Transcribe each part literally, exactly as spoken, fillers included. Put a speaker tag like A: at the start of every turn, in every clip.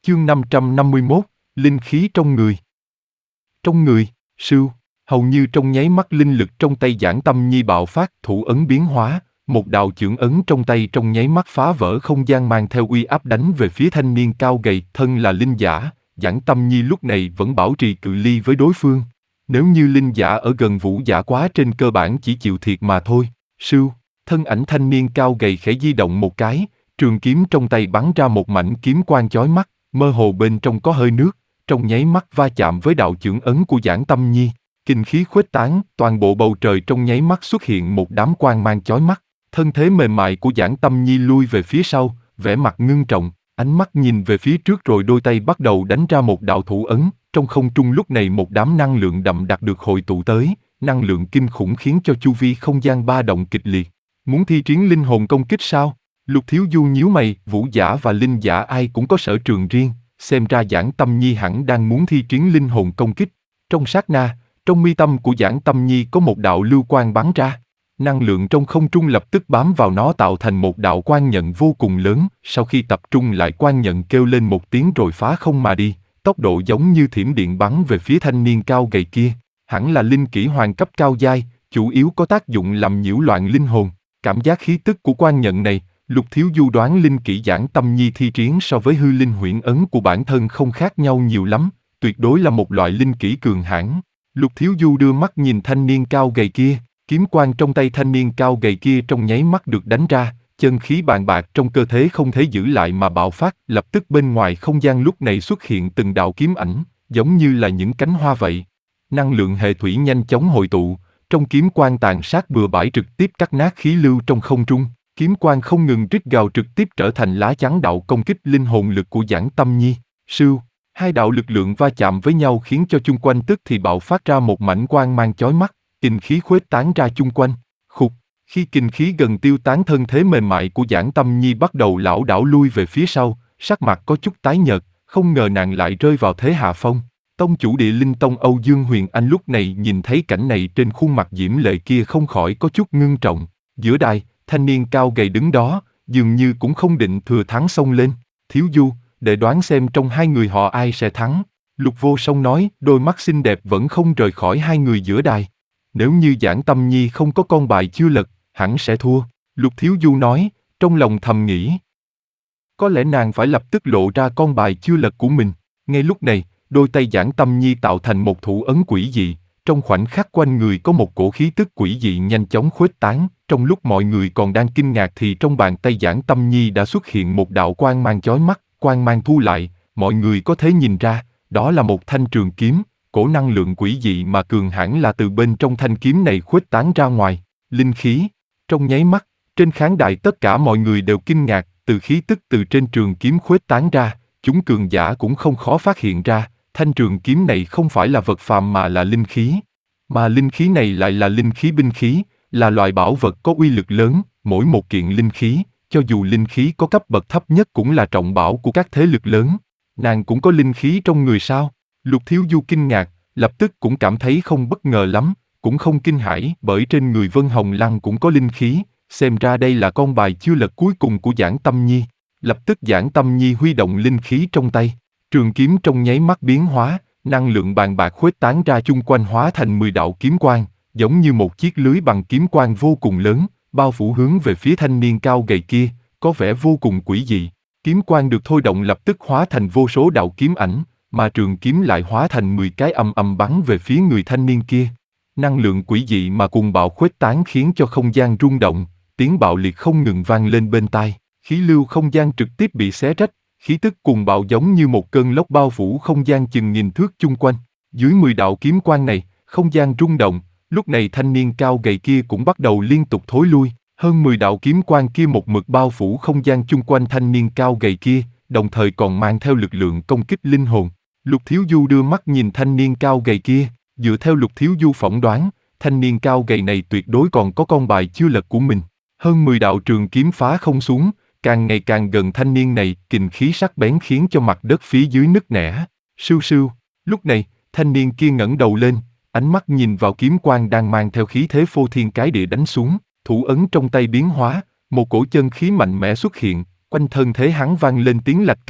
A: Chương năm trăm năm mươi mốt, linh khí trong người. Trong người, sưu, hầu như trong nháy mắt linh lực trong tay Giản Tâm Nhi bạo phát, thủ ấn biến hóa, một đạo chưởng ấn trong tay trong nháy mắt phá vỡ không gian mang theo uy áp đánh về phía thanh niên cao gầy, thân là linh giả, Giản Tâm Nhi lúc này vẫn bảo trì cự ly với đối phương. Nếu như linh giả ở gần vũ giả quá trên cơ bản chỉ chịu thiệt mà thôi. Sưu, thân ảnh thanh niên cao gầy khẽ di động một cái, trường kiếm trong tay bắn ra một mảnh kiếm quang chói mắt, mơ hồ bên trong có hơi nước, trong nháy mắt va chạm với đạo chưởng ấn của Giản Tâm Nhi, kinh khí khuếch tán, toàn bộ bầu trời trong nháy mắt xuất hiện một đám quang mang chói mắt, thân thế mềm mại của Giản Tâm Nhi lui về phía sau, vẻ mặt ngưng trọng, ánh mắt nhìn về phía trước rồi đôi tay bắt đầu đánh ra một đạo thủ ấn, trong không trung lúc này một đám năng lượng đậm đặc được hội tụ tới, năng lượng kinh khủng khiến cho chu vi không gian ba động kịch liệt. Muốn thi triển linh hồn công kích sao? Lục Thiếu Du nhíu mày, vũ giả và linh giả ai cũng có sở trường riêng, xem ra Giản Tâm Nhi hẳn đang muốn thi triển linh hồn công kích. Trong sát na, trong mi tâm của Giản Tâm Nhi có một đạo lưu quang bắn ra, năng lượng trong không trung lập tức bám vào nó tạo thành một đạo quang nhận vô cùng lớn, sau khi tập trung lại quang nhận kêu lên một tiếng rồi phá không mà đi, tốc độ giống như thiểm điện bắn về phía thanh niên cao gầy kia, hẳn là linh kỹ hoàng cấp cao giai, chủ yếu có tác dụng làm nhiễu loạn linh hồn. Cảm giác khí tức của quang nhận này, Lục Thiếu Du đoán linh kỹ Giản Tâm Nhi thi triển so với hư linh huyễn ấn của bản thân không khác nhau nhiều lắm, tuyệt đối là một loại linh kỹ cường hãn. Lục Thiếu Du đưa mắt nhìn thanh niên cao gầy kia, kiếm quang trong tay thanh niên cao gầy kia trong nháy mắt được đánh ra, chân khí bàn bạc trong cơ thể không thể giữ lại mà bạo phát, lập tức bên ngoài không gian lúc này xuất hiện từng đạo kiếm ảnh, giống như là những cánh hoa vậy. Năng lượng hệ thủy nhanh chóng hội tụ, trong kiếm quang tàn sát bừa bãi trực tiếp cắt nát khí lưu trong không trung, kiếm quang không ngừng rít gào trực tiếp trở thành lá chắn đạo công kích linh hồn lực của Giản Tâm Nhi. Sưu, hai đạo lực lượng va chạm với nhau khiến cho chung quanh tức thì bạo phát ra một mảnh quang mang chói mắt, kinh khí khuếch tán ra chung quanh. Khục, khi kinh khí gần tiêu tán thân thế mềm mại của Giản Tâm Nhi bắt đầu lảo đảo lui về phía sau, sắc mặt có chút tái nhợt, không ngờ nàng lại rơi vào thế hạ phong. Tông chủ Địa Linh Tông Âu Dương Huyền Anh lúc này nhìn thấy cảnh này trên khuôn mặt diễm lệ kia không khỏi có chút ngưng trọng. Giữa đài, thanh niên cao gầy đứng đó, dường như cũng không định thừa thắng xông lên. Thiếu Du, để đoán xem trong hai người họ ai sẽ thắng. Lục Vô Song nói, đôi mắt xinh đẹp vẫn không rời khỏi hai người giữa đài. Nếu như Giản Tâm Nhi không có con bài chưa lật, hẳn sẽ thua. Lục Thiếu Du nói, trong lòng thầm nghĩ. Có lẽ nàng phải lập tức lộ ra con bài chưa lật của mình. Ngay lúc này, đôi tay Giản Tâm Nhi tạo thành một thủ ấn quỷ dị, trong khoảnh khắc quanh người có một cổ khí tức quỷ dị nhanh chóng khuếch tán, trong lúc mọi người còn đang kinh ngạc thì trong bàn tay Giản Tâm Nhi đã xuất hiện một đạo quang mang chói mắt, quang mang thu lại, mọi người có thể nhìn ra, đó là một thanh trường kiếm, cổ năng lượng quỷ dị mà cường hãn là từ bên trong thanh kiếm này khuếch tán ra ngoài, linh khí. Trong nháy mắt, trên khán đài tất cả mọi người đều kinh ngạc, từ khí tức từ trên trường kiếm khuếch tán ra, chúng cường giả cũng không khó phát hiện ra. Thanh trường kiếm này không phải là vật phàm mà là linh khí. Mà linh khí này lại là linh khí binh khí, là loại bảo vật có uy lực lớn, mỗi một kiện linh khí, cho dù linh khí có cấp bậc thấp nhất cũng là trọng bảo của các thế lực lớn. Nàng cũng có linh khí trong người sao? Lục Thiếu Du kinh ngạc, lập tức cũng cảm thấy không bất ngờ lắm, cũng không kinh hãi bởi trên người Vân Hồng Lăng cũng có linh khí, xem ra đây là con bài chưa lật cuối cùng của Giản Tâm Nhi. Lập tức Giản Tâm Nhi huy động linh khí trong tay. Trường kiếm trong nháy mắt biến hóa, năng lượng bàn bạc khuếch tán ra chung quanh hóa thành mười đạo kiếm quang, giống như một chiếc lưới bằng kiếm quang vô cùng lớn, bao phủ hướng về phía thanh niên cao gầy kia, có vẻ vô cùng quỷ dị. Kiếm quang được thôi động lập tức hóa thành vô số đạo kiếm ảnh, mà trường kiếm lại hóa thành mười cái ầm ầm bắn về phía người thanh niên kia. Năng lượng quỷ dị mà cùng bạo khuếch tán khiến cho không gian rung động, tiếng bạo liệt không ngừng vang lên bên tai, khí lưu không gian trực tiếp bị xé rách. Khí tức cuồng bạo giống như một cơn lốc bao phủ không gian chừng nghìn thước chung quanh. Dưới mười đạo kiếm quang này, không gian rung động, lúc này thanh niên cao gầy kia cũng bắt đầu liên tục thối lui. Hơn mười đạo kiếm quang kia một mực bao phủ không gian chung quanh thanh niên cao gầy kia, đồng thời còn mang theo lực lượng công kích linh hồn. Lục Thiếu Du đưa mắt nhìn thanh niên cao gầy kia, dựa theo Lục Thiếu Du phỏng đoán, thanh niên cao gầy này tuyệt đối còn có con bài chưa lật của mình. Hơn mười đạo trường kiếm phá không xuống, càng ngày càng gần thanh niên này, kình khí sắc bén khiến cho mặt đất phía dưới nứt nẻ. Sưu sưu, lúc này, thanh niên kia ngẩng đầu lên, ánh mắt nhìn vào kiếm quang đang mang theo khí thế phô thiên cái địa đánh xuống, thủ ấn trong tay biến hóa, một cổ chân khí mạnh mẽ xuất hiện, quanh thân thế hắn vang lên tiếng lạch cạch.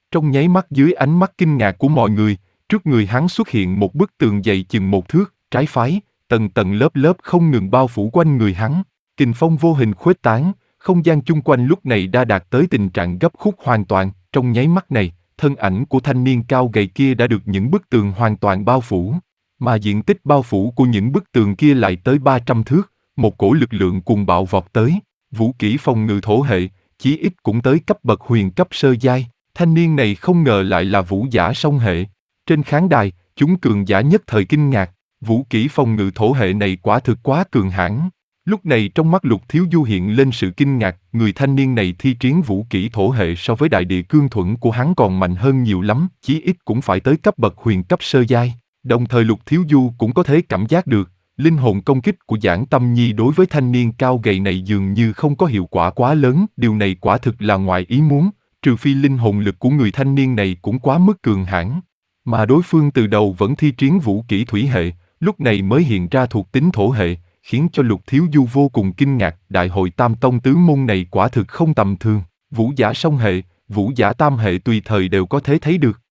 A: Trong nháy mắt dưới ánh mắt kinh ngạc của mọi người, trước người hắn xuất hiện một bức tường dày chừng một thước, trái phái, tầng tầng lớp lớp không ngừng bao phủ quanh người hắn. Kình phong vô hình khuếch tán, không gian chung quanh lúc này đã đạt tới tình trạng gấp khúc hoàn toàn, trong nháy mắt này, thân ảnh của thanh niên cao gầy kia đã được những bức tường hoàn toàn bao phủ. Mà diện tích bao phủ của những bức tường kia lại tới ba trăm thước, một cổ lực lượng cuồng bạo vọt tới, vũ kỹ phòng ngự thổ hệ, chí ít cũng tới cấp bậc huyền cấp sơ giai, thanh niên này không ngờ lại là vũ giả song hệ. Trên khán đài, chúng cường giả nhất thời kinh ngạc, vũ kỹ phòng ngự thổ hệ này quả thực quá cường hãn. Lúc này trong mắt Lục Thiếu Du hiện lên sự kinh ngạc, người thanh niên này thi triển vũ kỹ thổ hệ so với đại địa cương thuẫn của hắn còn mạnh hơn nhiều lắm, chí ít cũng phải tới cấp bậc huyền cấp sơ giai. Đồng thời Lục Thiếu Du cũng có thể cảm giác được, linh hồn công kích của Giản Tâm Nhi đối với thanh niên cao gầy này dường như không có hiệu quả quá lớn, điều này quả thực là ngoài ý muốn, trừ phi linh hồn lực của người thanh niên này cũng quá mức cường hãn. Mà đối phương từ đầu vẫn thi triển vũ kỹ thủy hệ, lúc này mới hiện ra thuộc tính thổ hệ, khiến cho Lục Thiếu Du vô cùng kinh ngạc, đại hội tam tông tứ môn này quả thực không tầm thường, vũ giả song hệ, vũ giả tam hệ tùy thời đều có thể thấy được.